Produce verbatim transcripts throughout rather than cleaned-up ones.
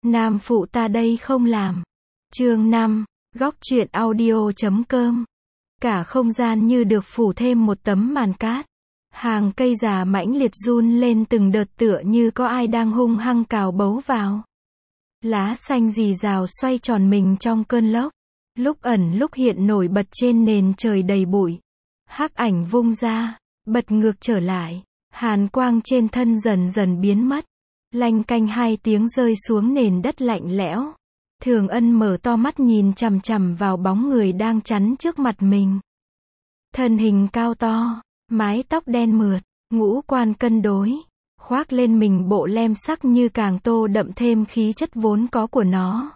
Nam phụ ta đây không làm. Chương năm, góc truyện audio.com. Cả không gian như được phủ thêm một tấm màn cát. Hàng cây già mãnh liệt run lên từng đợt tựa như có ai đang hung hăng cào bấu vào. Lá xanh rì rào xoay tròn mình trong cơn lốc. Lúc ẩn lúc hiện nổi bật trên nền trời đầy bụi. Hắc ảnh vung ra, bật ngược trở lại. Hàn quang trên thân dần dần biến mất. Lanh canh hai tiếng rơi xuống nền đất lạnh lẽo. Thường Ân mở to mắt nhìn chằm chằm vào bóng người đang chắn trước mặt mình. Thân hình cao to, mái tóc đen mượt, ngũ quan cân đối, khoác lên mình bộ lem sắc như càng tô đậm thêm khí chất vốn có của nó.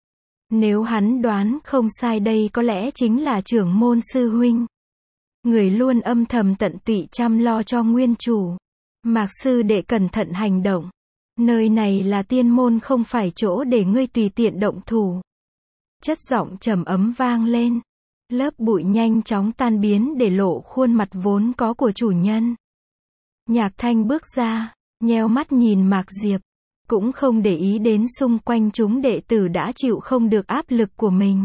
Nếu hắn đoán không sai đây có lẽ chính là trưởng môn sư huynh. Người luôn âm thầm tận tụy chăm lo cho nguyên chủ. Mạc sư đệ cẩn thận hành động. Nơi này là tiên môn không phải chỗ để ngươi tùy tiện động thủ. Chất giọng trầm ấm vang lên. Lớp bụi nhanh chóng tan biến để lộ khuôn mặt vốn có của chủ nhân. Nhạc Thanh bước ra, nheo mắt nhìn Mạc Diệp. Cũng không để ý đến xung quanh chúng đệ tử đã chịu không được áp lực của mình.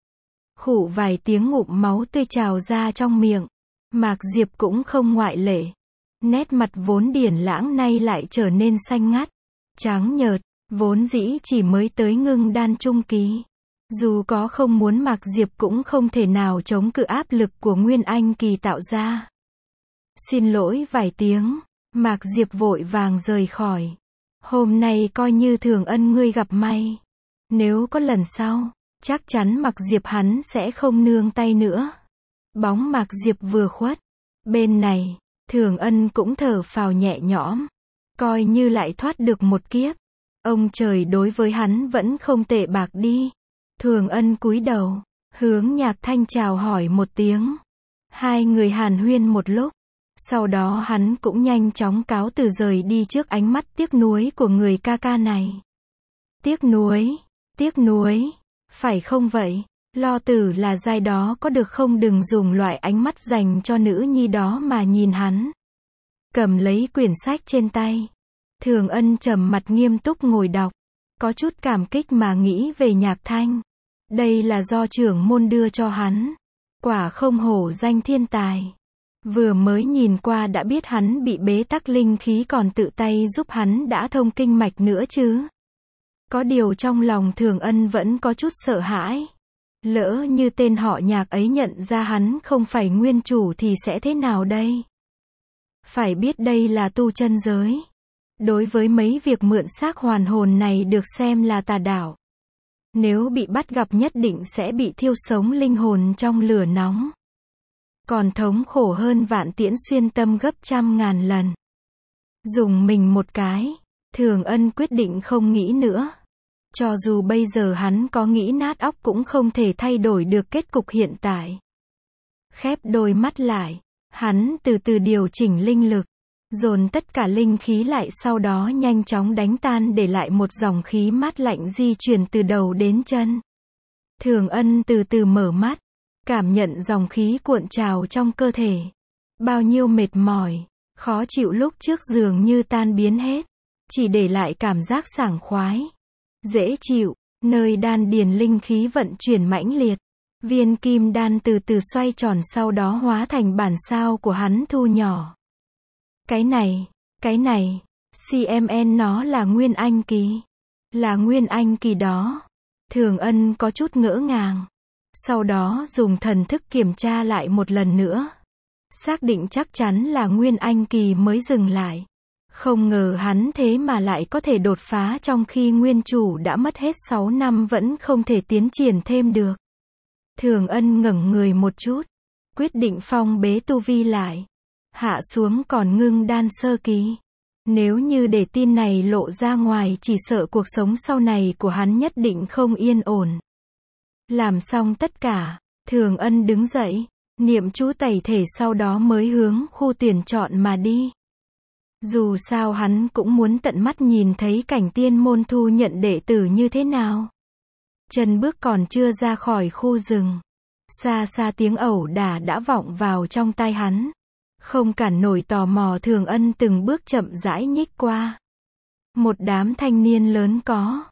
Khụ vài tiếng ngụm máu tươi trào ra trong miệng. Mạc Diệp cũng không ngoại lệ. Nét mặt vốn điển lãng nay lại trở nên xanh ngắt, trắng nhợt, vốn dĩ chỉ mới tới ngưng đan trung kỳ. Dù có không muốn Mạc Diệp cũng không thể nào chống cự áp lực của Nguyên Anh kỳ tạo ra. Xin lỗi vài tiếng, Mạc Diệp vội vàng rời khỏi. Hôm nay coi như Thường Ân ngươi gặp may. Nếu có lần sau, chắc chắn Mạc Diệp hắn sẽ không nương tay nữa. Bóng Mạc Diệp vừa khuất. Bên này, Thường Ân cũng thở phào nhẹ nhõm. Coi như lại thoát được một kiếp. Ông trời đối với hắn vẫn không tệ bạc đi. Thường Ân cúi đầu, hướng Nhạc Thanh chào hỏi một tiếng. Hai người hàn huyên một lúc. Sau đó hắn cũng nhanh chóng cáo từ rời đi trước ánh mắt tiếc nuối của người ca ca này. Tiếc nuối, tiếc nuối, phải không vậy? Lo tử là giai đó có được không, đừng dùng loại ánh mắt dành cho nữ nhi đó mà nhìn hắn. Cầm lấy quyển sách trên tay. Thường Ân trầm mặt nghiêm túc ngồi đọc. Có chút cảm kích mà nghĩ về Nhạc Thanh. Đây là do trưởng môn đưa cho hắn. Quả không hổ danh thiên tài. Vừa mới nhìn qua đã biết hắn bị bế tắc linh khí còn tự tay giúp hắn đã thông kinh mạch nữa chứ. Có điều trong lòng Thường Ân vẫn có chút sợ hãi. Lỡ như tên họ Nhạc ấy nhận ra hắn không phải nguyên chủ thì sẽ thế nào đây? Phải biết đây là tu chân giới. Đối với mấy việc mượn xác hoàn hồn này được xem là tà đạo. Nếu bị bắt gặp nhất định sẽ bị thiêu sống linh hồn trong lửa nóng. Còn thống khổ hơn vạn tiễn xuyên tâm gấp trăm ngàn lần. Dùng mình một cái, Thường Ân quyết định không nghĩ nữa. Cho dù bây giờ hắn có nghĩ nát óc cũng không thể thay đổi được kết cục hiện tại. Khép đôi mắt lại, hắn từ từ điều chỉnh linh lực, dồn tất cả linh khí lại, sau đó nhanh chóng đánh tan để lại một dòng khí mát lạnh di chuyển từ đầu đến chân. Thường Ân từ từ mở mắt, cảm nhận dòng khí cuộn trào trong cơ thể. Bao nhiêu mệt mỏi, khó chịu lúc trước dường như tan biến hết, chỉ để lại cảm giác sảng khoái, dễ chịu, nơi đan điền linh khí vận chuyển mãnh liệt. Viên kim đan từ từ xoay tròn sau đó hóa thành bản sao của hắn thu nhỏ. Cái này, cái này, xê em en nó là Nguyên Anh kỳ. Là Nguyên Anh kỳ đó. Thường Ân có chút ngỡ ngàng. Sau đó dùng thần thức kiểm tra lại một lần nữa. Xác định chắc chắn là Nguyên Anh kỳ mới dừng lại. Không ngờ hắn thế mà lại có thể đột phá trong khi nguyên chủ đã mất hết sáu năm vẫn không thể tiến triển thêm được. Thường Ân ngẩng người một chút. Quyết định phong bế tu vi lại. Hạ xuống còn ngưng đan sơ kỳ. Nếu như để tin này lộ ra ngoài chỉ sợ cuộc sống sau này của hắn nhất định không yên ổn. Làm xong tất cả, Thường Ân đứng dậy, niệm chú tẩy thể sau đó mới hướng khu tuyển chọn mà đi. Dù sao hắn cũng muốn tận mắt nhìn thấy cảnh tiên môn thu nhận đệ tử như thế nào. Chân bước còn chưa ra khỏi khu rừng. Xa xa tiếng ẩu đả đã vọng vào trong tai hắn. Không cản nổi tò mò, Thường Ân từng bước chậm rãi nhích qua. Một đám thanh niên lớn có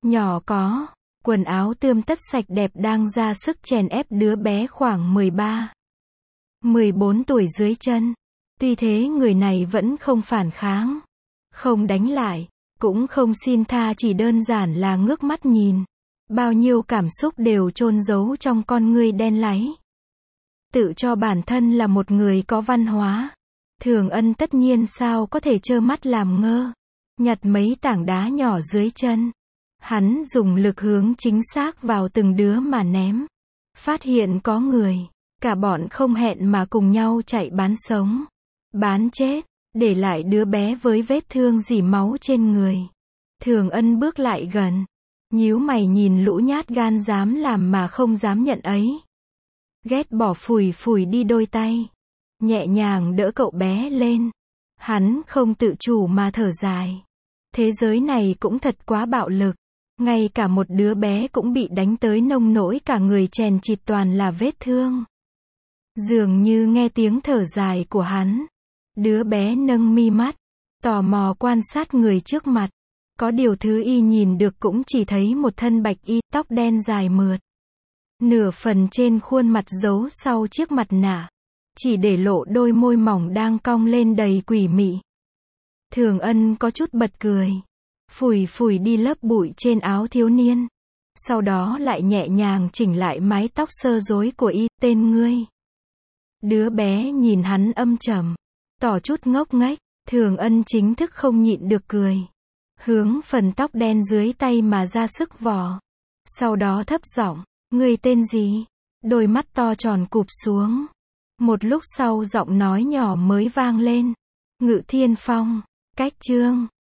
Nhỏ có, quần áo tươm tất sạch đẹp đang ra sức chèn ép đứa bé khoảng mười ba, mười bốn tuổi dưới chân. Tuy thế người này vẫn không phản kháng, không đánh lại, cũng không xin tha, chỉ đơn giản là ngước mắt nhìn. Bao nhiêu cảm xúc đều chôn giấu trong con ngươi đen láy. Tự cho bản thân là một người có văn hóa. Thường Ân tất nhiên sao có thể trơ mắt làm ngơ. Nhặt mấy tảng đá nhỏ dưới chân. Hắn dùng lực hướng chính xác vào từng đứa mà ném. Phát hiện có người. Cả bọn không hẹn mà cùng nhau chạy bán sống. Bán chết. Để lại đứa bé với vết thương rỉ máu trên người. Thường Ân bước lại gần. Nhíu mày nhìn lũ nhát gan dám làm mà không dám nhận ấy. Ghét bỏ phủi phủi đi đôi tay. Nhẹ nhàng đỡ cậu bé lên. Hắn không tự chủ mà thở dài. Thế giới này cũng thật quá bạo lực. Ngay cả một đứa bé cũng bị đánh tới nông nỗi cả người chèn chịt toàn là vết thương. Dường như nghe tiếng thở dài của hắn. Đứa bé nâng mi mắt. Tò mò quan sát người trước mặt. Có điều thứ y nhìn được cũng chỉ thấy một thân bạch y, tóc đen dài mượt. Nửa phần trên khuôn mặt giấu sau chiếc mặt nạ. Chỉ để lộ đôi môi mỏng đang cong lên đầy quỷ mị. Thường Ân có chút bật cười. Phủi phủi đi lớp bụi trên áo thiếu niên. Sau đó lại nhẹ nhàng chỉnh lại mái tóc sơ rối của y, tên ngươi. Đứa bé nhìn hắn âm trầm. Tỏ chút ngốc nghếch. Thường Ân chính thức không nhịn được cười. Hướng phần tóc đen dưới tay mà ra sức vò. Sau đó thấp giọng, ngươi tên gì? Đôi mắt to tròn cụp xuống. Một lúc sau giọng nói nhỏ mới vang lên. Ngự Thiên Phong. Cách chương